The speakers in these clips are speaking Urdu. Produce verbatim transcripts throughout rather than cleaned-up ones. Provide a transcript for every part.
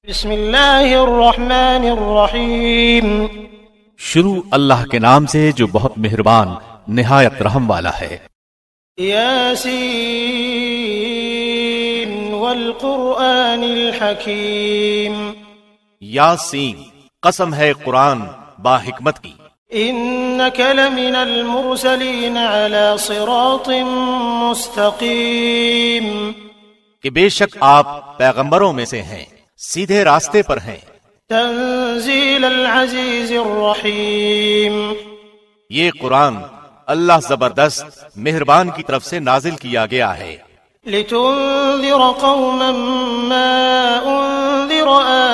بسم اللہ الرحمن الرحیم، شروع اللہ کے نام سے جو بہت مہربان نہایت رحم والا ہے۔ یاسین والقرآن الحکیم، یاسین قسم ہے قرآن با حکمت کی، انک لمن المرسلین علی صراط مستقیم، کہ بے شک آپ پیغمبروں میں سے ہیں، سیدھے راستے پر ہیں۔ تنزیل العزیز الرحیم، یہ قرآن اللہ زبردست مہربان کی طرف سے نازل کیا گیا ہے۔ لتنذر قوما ما انذر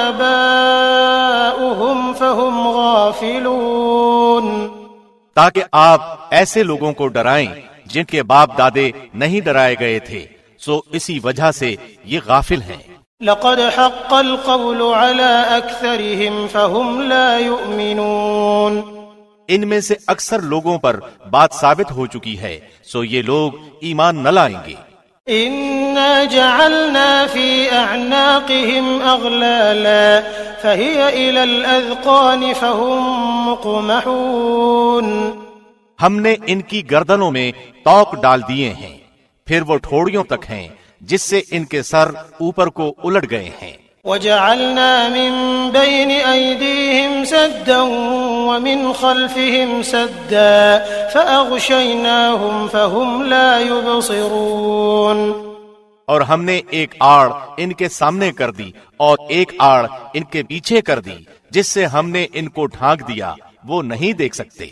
آباؤهم فهم غافلون، تاکہ آپ ایسے لوگوں کو ڈرائیں جن کے باپ دادے نہیں ڈرائے گئے تھے، سو اسی وجہ سے یہ غافل ہیں۔ لقد حق القول على أكثرهم فهم لا يؤمنون، ان میں سے اکثر لوگوں پر بات ثابت ہو چکی ہے، سو یہ لوگ ایمان نہ لائیں گے۔ إنا جعلنا في أعناقهم أغلالا فهي إلى الأذقان فهم مقمحون، ہم نے ان کی گردنوں میں توق ڈال دیے ہیں، پھر وہ ٹھوڑیوں تک ہیں جس سے ان کے سر اوپر کو الٹ گئے ہیں۔ وجعلنا من بين أيديهم سدا ومن خلفهم سدا فأغشيناهم فهم لا يبصرون، اور ہم نے ایک آڑ ان کے سامنے کر دی اور ایک آڑ ان کے پیچھے کر دی، جس سے ہم نے ان کو ڈھانک دیا، وہ نہیں دیکھ سکتے۔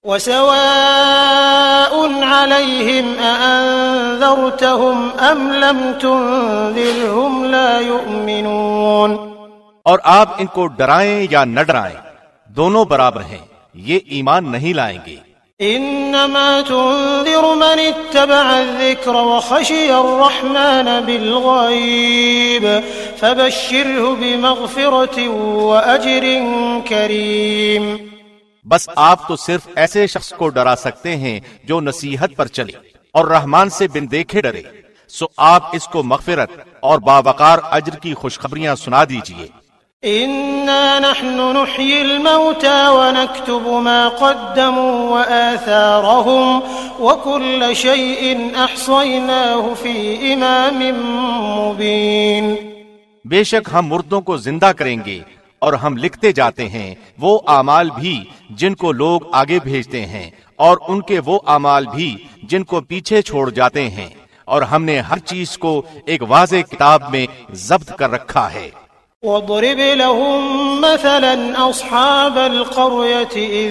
وسواء عليهم أأنذرتهم أم لم تنذرهم لا يؤمنون، اور آپ ان کو ڈرائیں یا نہ ڈرائیں دونوں برابر ہیں، یہ ایمان نہیں لائیں گے۔ انما تنذر من اتبع الذکر وخشی الرحمن بالغیب فبشره بمغفرة وأجر کریم، بس آپ تو صرف ایسے شخص کو ڈرا سکتے ہیں جو نصیحت پر چلے اور رحمان سے بن دیکھے ڈرے، سو آپ اس کو مغفرت اور باوقار اجر کی خوشخبریاں سنا دیجئے۔ انا نحن نحيي الموتى ونكتب ما قدموا وآثارهم وكل شيء احصيناه في امام مبين، بے شک ہم مردوں کو زندہ کریں گے اور ہم لکھتے جاتے ہیں وہ اعمال بھی جن کو لوگ آگے بھیجتے ہیں اور ان کے وہ اعمال بھی جن کو پیچھے چھوڑ جاتے ہیں، اور ہم نے ہر چیز کو ایک واضح کتاب میں ضبط کر رکھا ہے۔ وَاضْرِبْ لَهُمْ مَثَلًا أَصْحَابَ الْقَرْيَةِ إِذْ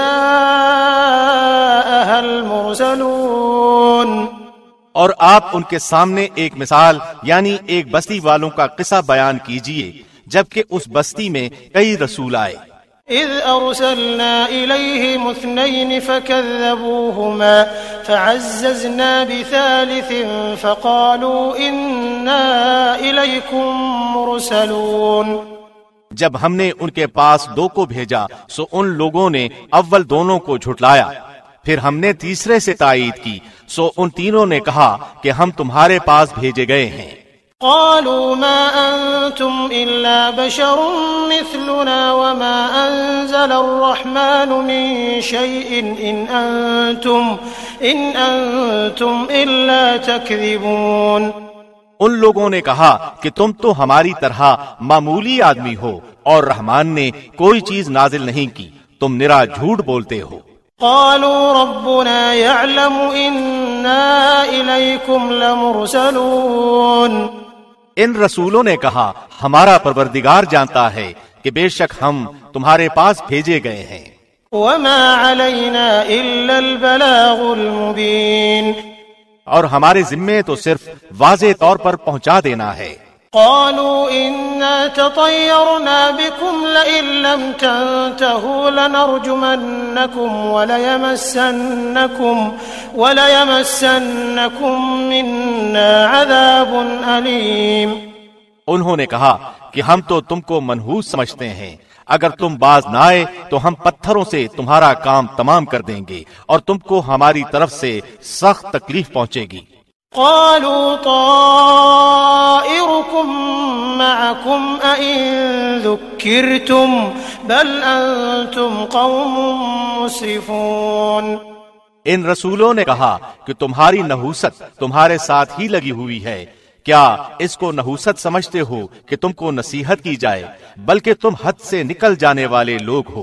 جَاءَهَا الْمُرْسَلُونَ، اور آپ ان کے سامنے ایک مثال یعنی ایک بستی والوں کا قصہ بیان کیجئے جبکہ اس بستی میں کئی رسول آئے۔ اذ ارسلنا الیہم اثنین فکذبوہما فعززنا بثالث فقالوا انا الیکم مرسلون، جب ہم نے ان کے پاس دو کو بھیجا سو ان لوگوں نے اول دونوں کو جھٹلایا، پھر ہم نے تیسرے سے تائید کی سو ان تینوں نے کہا کہ ہم تمہارے پاس بھیجے گئے ہیں۔ قالوا ما أنتم إلا بشر مثلنا وما أنزل الرحمن من شيء إن أنتم إن أنتم إلا تكذبون، ان لوگوں نے کہا کہ تم تو ہماری طرح معمولی آدمی ہو اور رحمان نے کوئی چیز نازل نہیں کی، تم نرا جھوٹ بولتے ہو۔ قالوا ربنا يعلم إنا إليكم لمرسلون، ان رسولوں نے کہا ہمارا پروردگار جانتا ہے کہ بے شک ہم تمہارے پاس بھیجے گئے ہیں۔ وما علينا إلا البلاغ المبين، اور ہمارے ذمے تو صرف واضح طور پر پہنچا دینا ہے۔ قالوا إنا تطيرنا بكم لئن لم تنتهوا لنرجمنكم وليمسنكم وليمسنكم منا عذاب أليم، انہوں نے کہا کہ ہم تو تم کو منحوس سمجھتے ہیں، اگر تم باز نہ آئے تو ہم پتھروں سے تمہارا کام تمام کر دیں گے اور تم کو ہماری طرف سے سخت تکلیف پہنچے گی۔ قالوا طائركم معكم أئن ذكرتم بل أنتم قوم مسرفون۔ ان رسولوں نے کہا کہ تمہاری نحوست تمہارے ساتھ ہی لگی ہوئی ہے، کیا اس کو نحوست سمجھتے ہو کہ تم کو نصیحت کی جائے، بلکہ تم حد سے نکل جانے والے لوگ ہو۔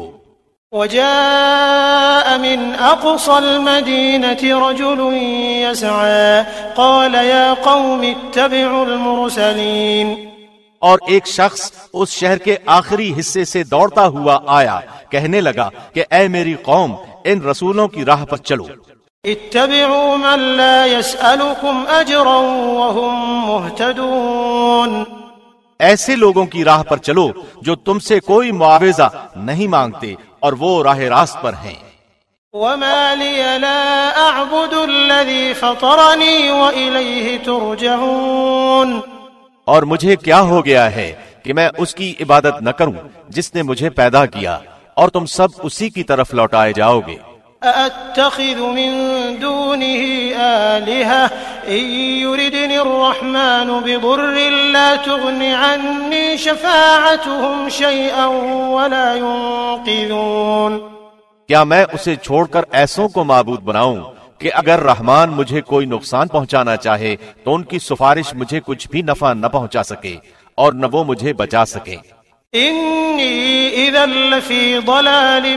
وجاء من أقصى المدينة رجل يسعى قال يا قوم اتبعوا المرسلين۔ اور ایک شخص اس شہر کے آخری حصے سے دوڑتا ہوا آیا، کہنے لگا کہ اے میری قوم، ان رسولوں کی راہ پر چلو۔ اتبعوا من لا يسألكم أجرا وهم مهتدون۔ ایسے لوگوں کی راہ پر چلو جو تم سے کوئی معاوضہ نہیں مانگتے اور وہ راہ راست پر ہیں۔ وما لي لا أعبد الذي فطرني وإليه ترجعون۔ اور مجھے کیا ہو گیا ہے کہ میں اس کی عبادت نہ کروں جس نے مجھے پیدا کیا، اور تم سب اسی کی طرف لوٹائے جاؤ گے۔ أأتخذ من دونه آلهة إن يردني الرحمن بضر لا تغن عني شفاعتهم شيئا ولا ينقذون۔ کیا میں اسے چھوڑ کر ایسوں کو معبود بناؤں کہ اگر رحمان مجھے کوئی نقصان پہنچانا چاہے تو ان کی سفارش مجھے کچھ بھی نفع نہ پہنچا سکے اور نہ وہ مجھے بچا سکے۔ انی اذا لفی ضلال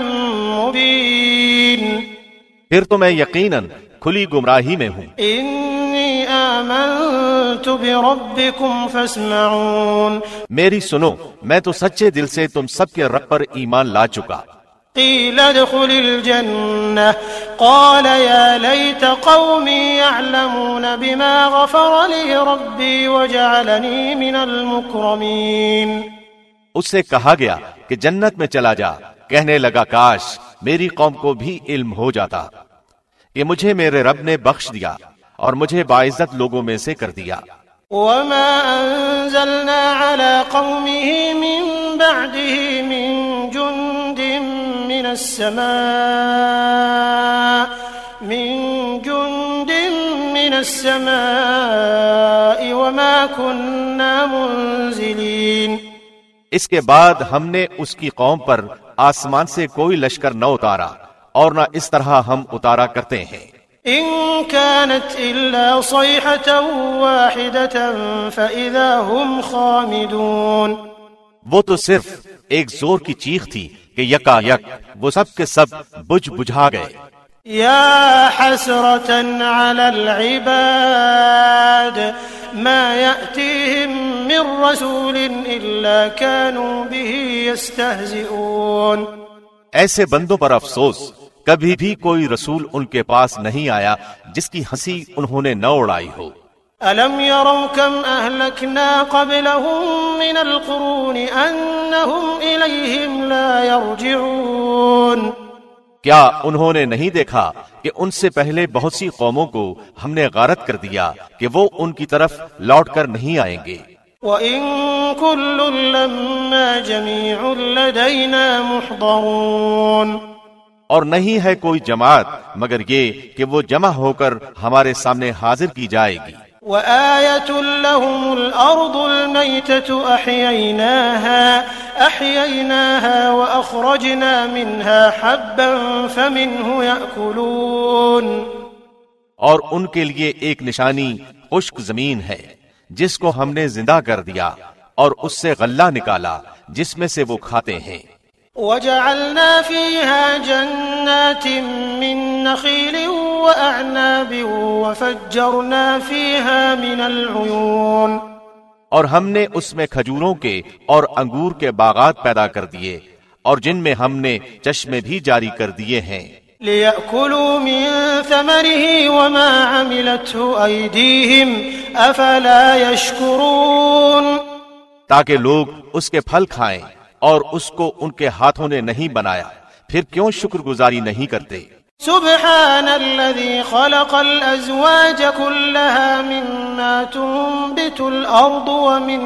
مبین۔ پھر تو میں یقیناً کھلی گمراہی میں ہوں۔ انی آمنت بربکم فاسمعون۔ میری سنو، میں تو سچے دل سے تم سب کے رب پر ایمان لا چکا۔ قیل ادخل الجنة قال يا ليت قومي يعلمون بما غفر لي ربي وجعلني من المكرمين۔ اس سے کہا گیا کہ جنت میں چلا جا، کہنے لگا کاش میری قوم کو بھی علم ہو جاتا کہ مجھے میرے رب نے بخش دیا اور مجھے باعزت لوگوں میں سے کر دیا۔ وما أنزلنا على قومه من بعده من جند من السماء من جند من السماء وما كنا منزلين۔ اس کے بعد ہم نے اس کی قوم پر آسمان سے کوئی لشکر نہ اتارا اور نہ اس طرح ہم اتارا کرتے ہیں۔ إن كانت إلا صيحة واحدة فإذا هم خامدون۔ وہ تو صرف ایک زور کی چیخ تھی کہ یکا یک وہ سب کے سب بجھ بجھا گئے۔ يا حسرة على العباد ما يأتيهم من رسول إلا كانوا به يستهزئون۔ ایسے بندوں پر افسوس، کبھی بھی کوئی رسول ان کے پاس نہیں آیا جس کی ہنسی انہوں نے نہ اڑائی ہو۔ أَلَمْ يَرَوْا كَمْ أَهْلَكْنَا قَبْلَهُمْ مِنَ الْقُرُونِ أَنَّهُمْ إِلَيْهِمْ لَا يَرْجِعُونَ۔ کیا انہوں نے نہیں دیکھا کہ ان سے پہلے بہت سی قوموں کو ہم نے غارت کر دیا کہ وہ ان کی طرف لوٹ کر نہیں آئیں گے۔ وَإِن كُلٌّ لَّمَّا جَمِيعٌ لَّدَيْنَا مُحْضَرُونَ۔ اور نہیں ہے کوئی جماعت مگر یہ کہ وہ جمع ہو کر ہمارے سامنے حاضر کی جائے گی۔ وَآيَةٌ لَّهُمُ الْأَرْضُ الْمَيْتَةُ أَحْيَيْنَاهَا أَحْيَيْنَاهَا وَأَخْرَجْنَا مِنْهَا حَبًّا فَمِنْهُ يَأْكُلُونَ۔ اور ان کے لیے ایک نشانی خشک زمین ہے جس کو ہم نے زندہ کر دیا اور اس سے غلہ نکالا جس میں سے وہ کھاتے ہیں۔ وَجَعَلْنَا فِيهَا جَنَّاتٍ مِّن نَّخِيلٍ وَأَعْنَابٍ وَفَجَّرْنَا فِيهَا مِنَ الْعُيُونِ۔ اور ہم نے اس میں کھجوروں کے اور انگور کے باغات پیدا کر دیے اور جن میں ہم نے چشمے بھی جاری کر دیے ہیں۔ لِيَأْكُلُوا مِن ثَمَرِهِ وَمَا عَمِلَتْهُ أَيْدِيهِمْ أَفَلَا يَشْكُرُونَ۔ تاکہ لوگ اس کے پھل کھائیں اور اس کو ان کے ہاتھوں نے نہیں بنایا، پھر کیوں شکر گزاری نہیں کرتے؟ سبحان الذي خلق الأزواج كلها مما تنبت الأرض ومن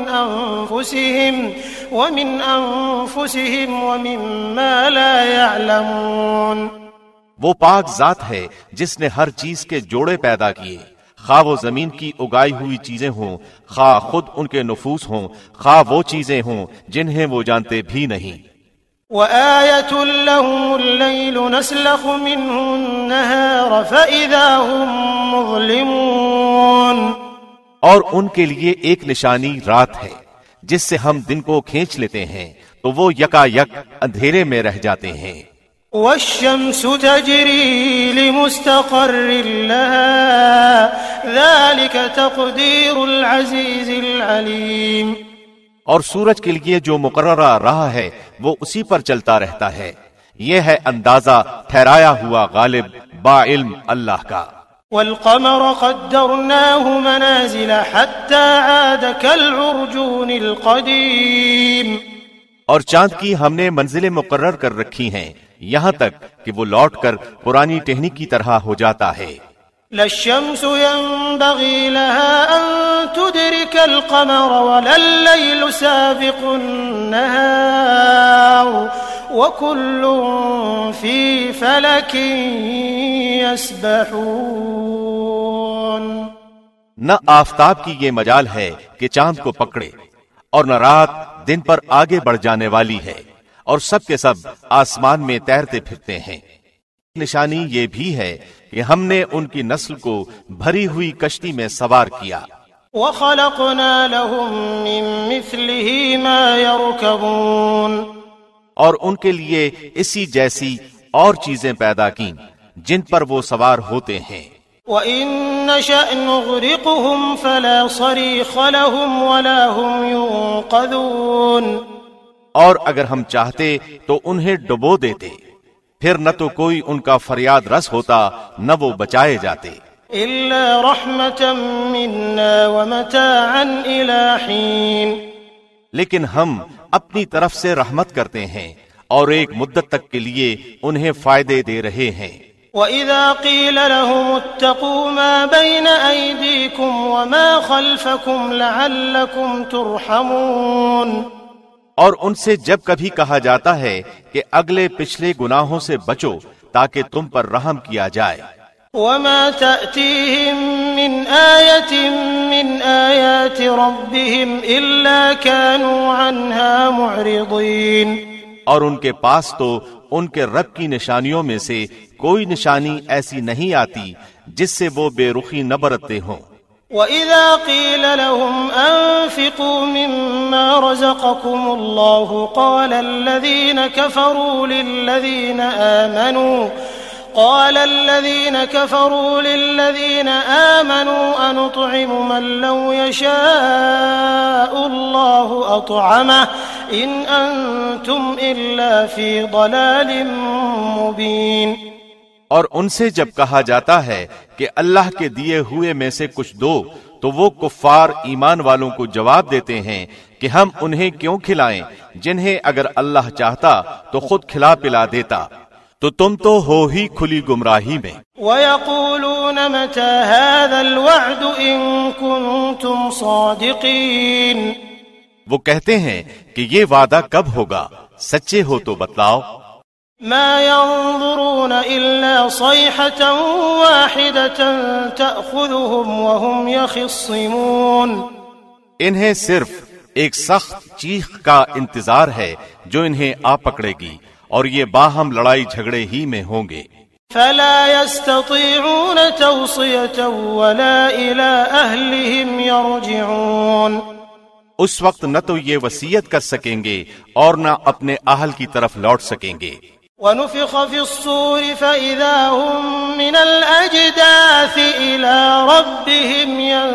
أنفسهم ومن أنفسهم ومما لا يعلمون۔ وہ پاک ذات ہے جس نے ہر چیز کے جوڑے پیدا کیے، خواہ وہ زمین کی اگائی ہوئی چیزیں ہوں، خواہ خود ان کے نفوس ہوں، خواہ وہ چیزیں ہوں جنہیں وہ جانتے بھی نہیں۔ وَآيَةٌ لَهُمُ اللَّيْلُ نَسْلَخُ مِنْهُ النَّهَارَ فَإِذَا هُمْ مُظْلِمُونَ، اور ان کے لیے ایک نشانی رات ہے جس سے ہم دن کو کھینچ لیتے ہیں تو وہ یکا یک اندھیرے میں رہ جاتے ہیں۔ وَالشَّمْسُ تَجْرِي لِمُسْتَقَرٍّ لَهَا ذَلِكَ تَقْدِيرُ الْعَزِيزِ الْعَلِيمِ، اور سورج کے لیے جو مقررہ راہ ہے وہ اسی پر چلتا رہتا ہے، یہ ہے اندازہ ٹھہرایا ہوا غالب با علم اللہ کا۔ وَالْقَمَرَ قَدَّرْنَاهُ مَنَازِلَ حَتَّى عَادَ كَالْعُرْجُونِ الْقَدِيمِ، اور چاند کی ہم نے منزلیں مقرر کر رکھی ہیں یہاں تک کہ وہ لوٹ کر پرانی ٹہنی کی طرح ہو جاتا ہے۔ لا الشمس ينبغي لها أن تدرك القمر ولا الليل سابق النهار وكل في فلك يسبحون۔ نہ آفتاب کی یہ مجال ہے کہ چاند کو پکڑے، اور نہ رات دن پر آگے بڑھ جانے والی ہے، اور سب کے سب آسمان میں تیرتے پھرتے ہیں۔ نشانی یہ بھی ہے کہ ہم نے ان کی نسل کو بھری ہوئی کشتی میں سوار کیا۔ وَخَلَقْنَا لَهُم مِّن مِّثْلِهِ مَا يَرْكَبُونَ، اور ان کے لیے اسی جیسی اور چیزیں پیدا کیں جن پر وہ سوار ہوتے ہیں۔ وَإِن نَّشَأْ نُغْرِقْهُمْ فَلَا صَرِيخَ لَهُمْ وَلَا هُمْ يُنقَذُونَ، اور اگر ہم چاہتے تو انہیں ڈبو دیتے، پھر نہ تو کوئی ان کا فریاد رس ہوتا نہ وہ بچائے جاتے۔ إِلَّا رَحْمَةً مِّنَّا وَمَتَاعًا إِلَىٰ حِينٍ، لیکن ہم اپنی طرف سے رحمت کرتے ہیں اور ایک مدت تک کے لیے انہیں فائدے دے رہے ہیں۔ وَإِذَا قِيلَ لَهُمُ اتَّقُوا مَا بَيْنَ أَيْدِيكُمْ وَمَا خَلْفَكُمْ لَعَلَّكُمْ تُرْحَمُونَ، اور ان سے جب کبھی کہا جاتا ہے کہ اگلے پچھلے گناہوں سے بچو تاکہ تم پر رحم کیا جائے۔ وَمَا تَأْتِيهِم مِّنْ آيَةٍ مِّنْ آيَاتِ رَبِّهِمْ إِلَّا كَانُوا عَنْهَا مُعْرِضِينَ، اور ان کے پاس تو ان کے رب کی نشانیوں میں سے کوئی نشانی ایسی نہیں آتی جس سے وہ بے رخی نہ برتتے ہوں۔ وَإِذَا قِيلَ لَهُمْ أَنفِقُوا مِمَّا رَزَقَكُمُ اللَّهُ قَالَ الَّذِينَ كَفَرُوا لِلَّذِينَ آمَنُوا قال الذين كفروا للذين آمنوا أنطعم من لو يشاء الله أطعمه إن أنتم إلا في ضلال مبين۔ اور ان سے جب کہا جاتا ہے کہ اللہ کے دیے ہوئے میں سے کچھ دو تو وہ کفار ایمان والوں کو جواب دیتے ہیں کہ ہم انہیں کیوں کھلائیں جنہیں اگر اللہ چاہتا تو خود کھلا پلا دیتا، تو تم تو ہو ہی کھلی گمراہی میں۔ وَيَقُولُونَ مَتَى هَذَا الْوَعْدُ إِن كُنتُمْ صَادِقِينَ، وہ کہتے ہیں کہ یہ وعدہ کب ہوگا، سچے ہو تو بتلاؤ۔ مَا يَنظُرُونَ إِلَّا صَيْحَةً وَاحِدَةً تَأْخُذُهُمْ وَهُمْ يَخِصِّمُونَ، انہیں صرف ایک سخت چیخ کا انتظار ہے جو انہیں آ پکڑے گی، اور یہ باہم لڑائی جھگڑے ہی میں ہوں گے۔ فَلَا يَسْتَطِيعُونَ تَوْصِيَةً وَلَا إِلَىٰ أَهْلِهِمْ يَرْجِعُونَ، اس وقت نہ تو یہ وصیت کر سکیں گے اور نہ اپنے اہل کی طرف لوٹ سکیں گے۔ وَنُفِخَ فِي الصُّورِ فَإِذَا هُم مِّنَ الْأَجْدَاثِ إِلَىٰ رَبِّهِمْ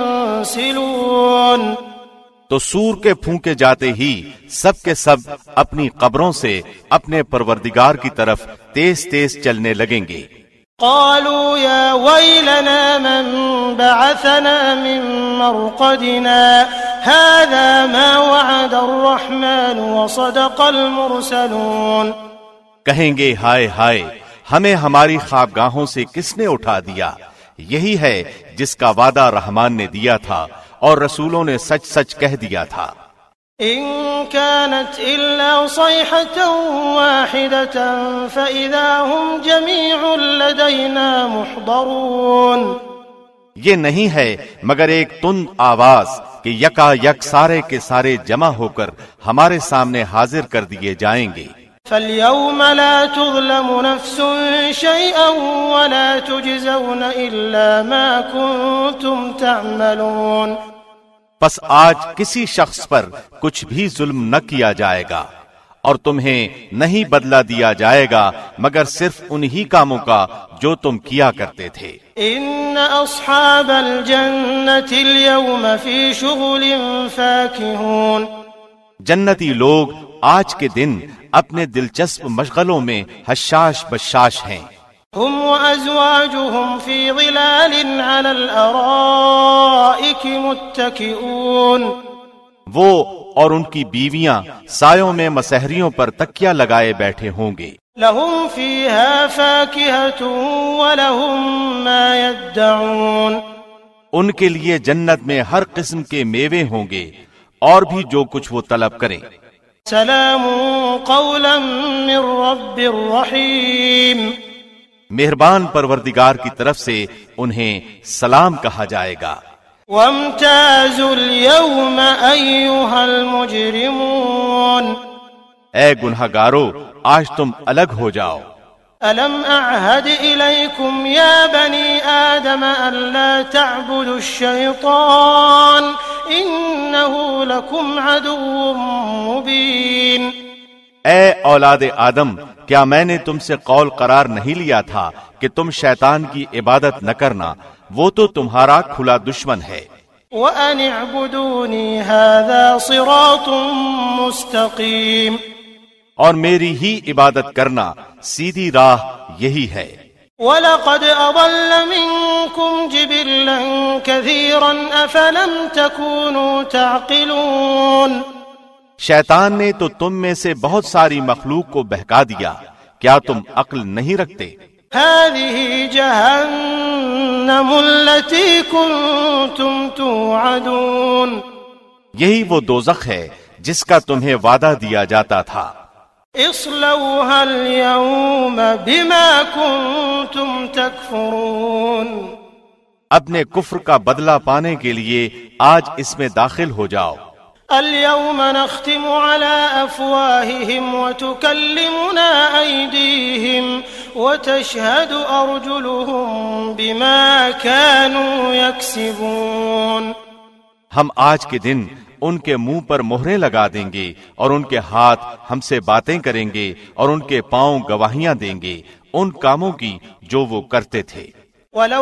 يَنسِلُونَ، تو سور کے پھونکے جاتے ہی سب کے سب اپنی قبروں سے اپنے پروردگار کی طرف تیز تیز چلنے لگیں گے۔ قالوا يا ويلنا من بعثنا من مرقدنا هذا ما وعد الرحمن وصدق المرسلون، کہیں گے ہائے ہائے ہمیں ہماری خوابگاہوں سے کس نے اٹھا دیا، یہی ہے جس کا وعدہ رحمان نے دیا تھا اور رسولوں نے سچ سچ کہہ دیا تھا۔ إن كانت إلا صيحة واحدة فإذا هم جميع لدينا محضرون، یہ نہیں ہے مگر ایک تند آواز کہ یکا یک سارے کے سارے جمع ہو کر ہمارے سامنے حاضر کر دیے جائیں گے۔ فَالْيَوْمَ لَا تُظْلَمُ نَفْسٌ شَيْئًا وَلَا تُجْزَوْنَ إِلَّا مَا كُنتُمْ تَعْمَلُونَ۔ پس آج کسی شخص پر کچھ بھی ظلم نہ کیا جائے گا اور تمہیں نہیں بدلہ دیا جائے گا مگر صرف انہی کاموں کا جو تم کیا کرتے تھے۔ ان اصحاب الجنة اليوم في شغل فاكهون۔ جنتی لوگ آج کے دن اپنے دلچسپ مشغلوں میں حشاش بشاش ہیں۔ هم وازواجهم في ظلال على الارائك متكئون۔ وہ اور ان کی بیویاں سایوں میں مسہریوں پر تکیہ لگائے بیٹھے ہوں گے۔ لهم فيها فاكهة ولهم ما يدعون۔ ان کے لیے جنت میں ہر قسم کے میوے ہوں گے اور بھی جو کچھ وہ طلب کریں۔ سلام قولا من رب رحیم۔ مہربان پروردگار کی طرف سے انہیں سلام کہا جائے گا۔ وامتازوا اليوم أيها المجرمون۔ اے گنہگارو آج تم الگ ہو جاؤ۔ ألم أعهد إليكم يا بني آدم ألا تعبدوا الشيطان إنه لكم عدو مبين۔ اے اولاد آدم کیا میں نے تم سے قول قرار نہیں لیا تھا کہ تم شیطان کی عبادت نہ کرنا، وہ تو تمہارا کھلا دشمن ہے۔ وَأَنِ اعْبُدُونِي هَذَا صِرَاطٌ مُسْتَقِيمٌ۔ اور میری ہی عبادت کرنا سیدھی راہ یہی ہے۔ وَلَقَدْ أَضَلَّ مِنكُمْ جِبِلًّا كَثِيرًا أَفَلَمْ تَكُونُوا تَعْقِلُونَ۔ شیطان نے تو تم میں سے بہت ساری مخلوق کو بہکا دیا، کیا تم عقل نہیں رکھتے؟ هذه جهنم التي كنتم توعدون۔ یہی وہ دوزخ ہے جس کا تمہیں وعدہ دیا جاتا تھا۔ اصلوها اليوم بما كنتم تكفرون۔ اپنے کفر کا بدلہ پانے کے لیے آج اس میں داخل ہو جاؤ۔ اليوم نختم على أفواههم وتكلمنا أيديهم وتشهد أرجلهم بما كانوا يكسبون۔ ہم آج کے دن ان کے منہ پر مہریں لگا دیں گے اور ان کے ہاتھ ہم سے باتیں کریں گے اور ان کے پاؤں گواہیاں دیں گے ان کاموں کی جو وہ کرتے تھے۔ وَلَوْ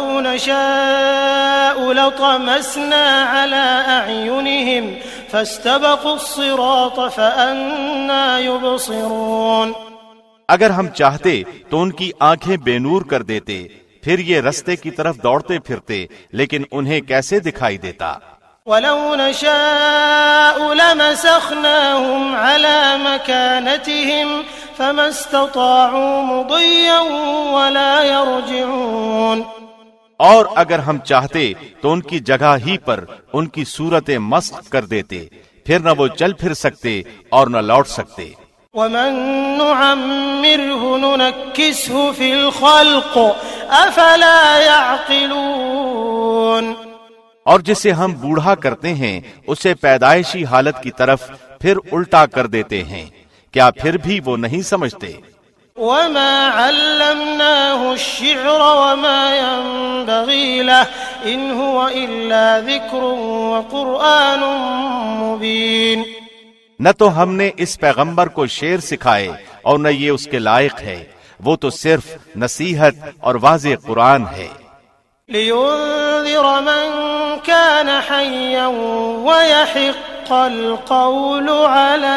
نَشَاءُ لَطَمَسْنَا عَلَىٰ أَعْيُنِهِمْ فَاسْتَبَقُوا الصِّرَاطَ فَأَنَّىٰ يُبْصِرُونَ۔ اگر ہم چاہتے تو ان کی آنکھیں بے نور کر دیتے، پھر یہ رستے کی طرف دوڑتے پھرتے، لیکن انہیں کیسے دکھائی دیتا؟ وَلَوْ نَشَاءُ لَمَسَخْنَاهُمْ عَلَىٰ مَكَانَتِهِمْ فَمَا اسْتَطَاعُوا مُضِيًّا وَلَا يَرْجِعُونَ۔ اور اگر ہم چاہتے تو ان کی جگہ ہی پر ان کی صورتیں مسخ کر دیتے، پھر نہ وہ چل پھر سکتے اور نہ لوٹ سکتے۔ وَمَن نُعَمِّرْهُ نُنَكِّسْهُ فِي الْخَلْقِ أَفَلَا يَعْقِلُونَ۔ اور جسے ہم بوڑھا کرتے ہیں اسے پیدائشی حالت کی طرف پھر الٹا کر دیتے ہیں، کیا پھر بھی وہ نہیں سمجھتے؟ وَمَا عَلَّمْنَاهُ الشِّعْرَ وَمَا يَنبَغِي لَهُ إِنْ هُوَ إِلَّا ذِكْرٌ وَقُرْآنٌ مُبِينٌ۔ نہ تو ہم نے اس پیغمبر کو شعر سکھائے اور نہ یہ اس کے لائق ہے، وہ تو صرف نصیحت اور واضح قرآن ہے۔ لِيُنذِرَ مَن كَانَ حَيًّا وَيَحِقَّ الْقَوْلُ عَلَى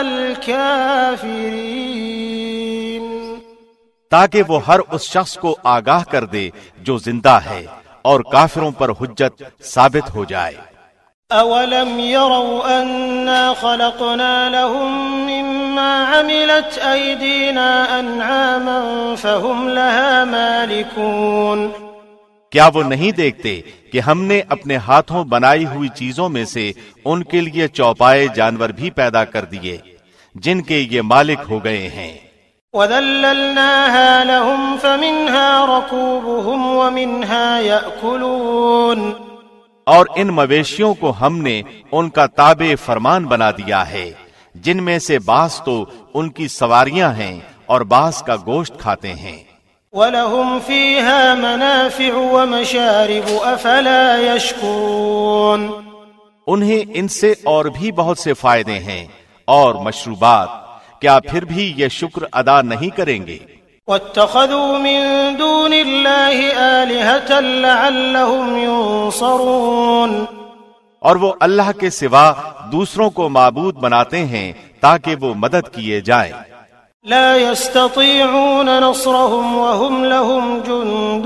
الْكَافِرِينَ۔ تاکہ وہ ہر اس شخص کو آگاہ کر دے جو زندہ ہے اور کافروں پر حجت ثابت ہو جائے۔ أَوَلَمْ يَرَوْا أَنَّا خَلَقْنَا لَهُم مِّمَّا عَمِلَتْ أَيْدِينَا أَنْعَامًا فَهُمْ لَهَا مَالِكُونَ۔ کیا وہ نہیں دیکھتے کہ ہم نے اپنے ہاتھوں بنائی ہوئی چیزوں میں سے ان کے لیے چوپائے جانور بھی پیدا کر دیے جن کے یہ مالک ہو گئے ہیں۔ وَذَلَّلْنَاهَا لَهُمْ فَمِنْهَا رَكُوبُهُمْ وَمِنْهَا يَأْكُلُونَ۔ اور ان مویشیوں کو ہم نے ان کا تابع فرمان بنا دیا ہے، جن میں سے بعض تو ان کی سواریاں ہیں اور بعض کا گوشت کھاتے ہیں۔ وَلَهُمْ فِيهَا مَنَافِعُ وَمَشَارِبُ أَفَلَا يَشْكُرُونَ، انہیں ان سے اور بھی بہت سے فائدے ہیں اور مشروبات، کیا پھر بھی یہ شکر ادا نہیں کریں گے؟ وَاتَّخَذُوا مِن دُونِ اللَّهِ آلِهَةً لَعَلَّهُمْ يُنصَرُونَ، اور وہ اللہ کے سوا دوسروں کو معبود بناتے ہیں تاکہ وہ مدد کیے جائیں۔ لا يستطيعون نصرهم وهم لهم جند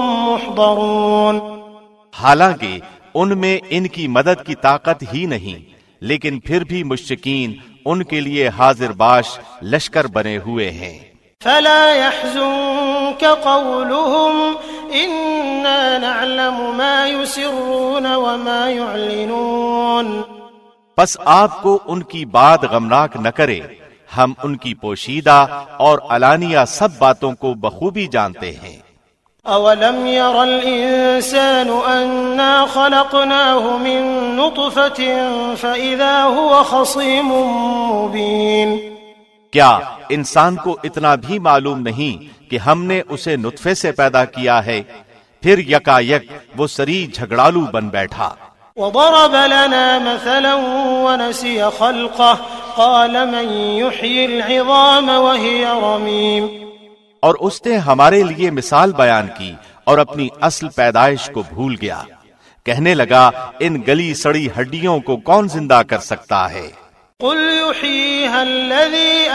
محضرون، حالانکہ ان میں ان کی مدد کی طاقت ہی نہیں، لیکن پھر بھی مشرکین ان کے لیے حاضر باش لشکر بنے ہوئے ہیں۔ فلا يحزنك قولهم إنا نعلم ما يسرون وما يعلنون، پس آپ کو ان کی بات غمناک نہ کرے، ہم ان کی پوشیدہ اور علانیہ سب باتوں کو بخوبی جانتے ہیں۔ اولم ير الانسان انا خلقناه من نطفة فاذا هو خصيم مبين، کیا انسان کو اتنا بھی معلوم نہیں کہ ہم نے اسے نطفے سے پیدا کیا ہے، پھر یکا یک وہ سری جھگڑالو بن بیٹھا۔ وضرب لنا مثلا ونسي خلقه قال من يحيي العظام وهي رميم، اور اس نے ہمارے لیے مثال بیان کی اور اپنی اصل پیدائش کو بھول گیا، کہنے لگا ان گلی سڑی ہڈیوں کو کون زندہ کر سکتا ہے؟ قل يحييها الذي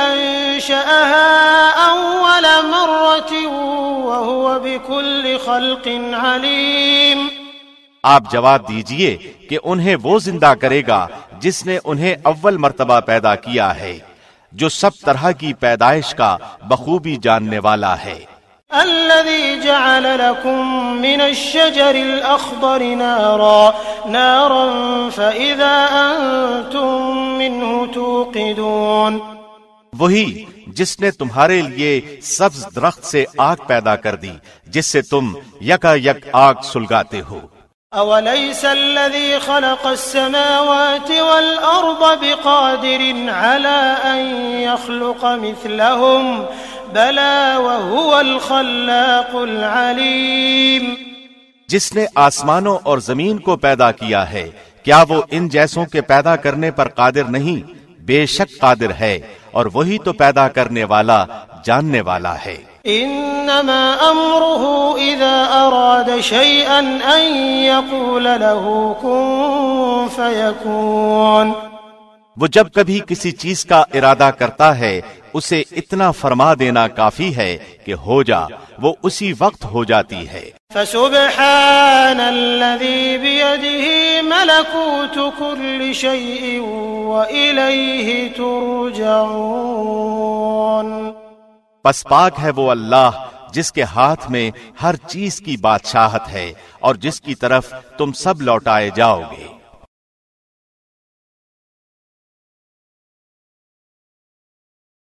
أنشأها أول مرة وهو بكل خلق عليم، آپ جواب دیجئے کہ انہیں وہ زندہ کرے گا جس نے انہیں اول مرتبہ پیدا کیا ہے، جو سب طرح کی پیدائش کا بخوبی جاننے والا ہے۔ الذي جعل لكم من الشجر الأخضر نارا نارا فإذا أنتم منه توقدون، وہی جس نے تمہارے لیے سبز درخت سے آگ پیدا کر دی جس سے تم یکا یک آگ سلگاتے ہو۔ أوليس الذي خلق السماوات والأرض بقادر على أن يخلق مثلهم بلى وهو الخلاق العليم، جس نے آسمانوں اور زمین کو پیدا کیا ہے کیا وہ ان جیسوں کے پیدا کرنے پر قادر نہیں؟ بے شک قادر ہے، اور وہی تو پیدا کرنے والا جاننے والا ہے۔ انما امره اذا اراد شيئا ان يقول له كن فيكون، وہ جب کبھی کسی چیز کا ارادہ کرتا ہے اسے اتنا فرما دینا کافی ہے کہ ہو جا، وہ اسی وقت ہو جاتی ہے۔ فسبحان الذي بيده ملكوت كل شيء وإليه ترجعون، پس پاک ہے وہ اللہ جس کے ہاتھ میں ہر چیز کی بادشاہت ہے اور جس کی طرف تم سب لوٹائے جاؤ گے۔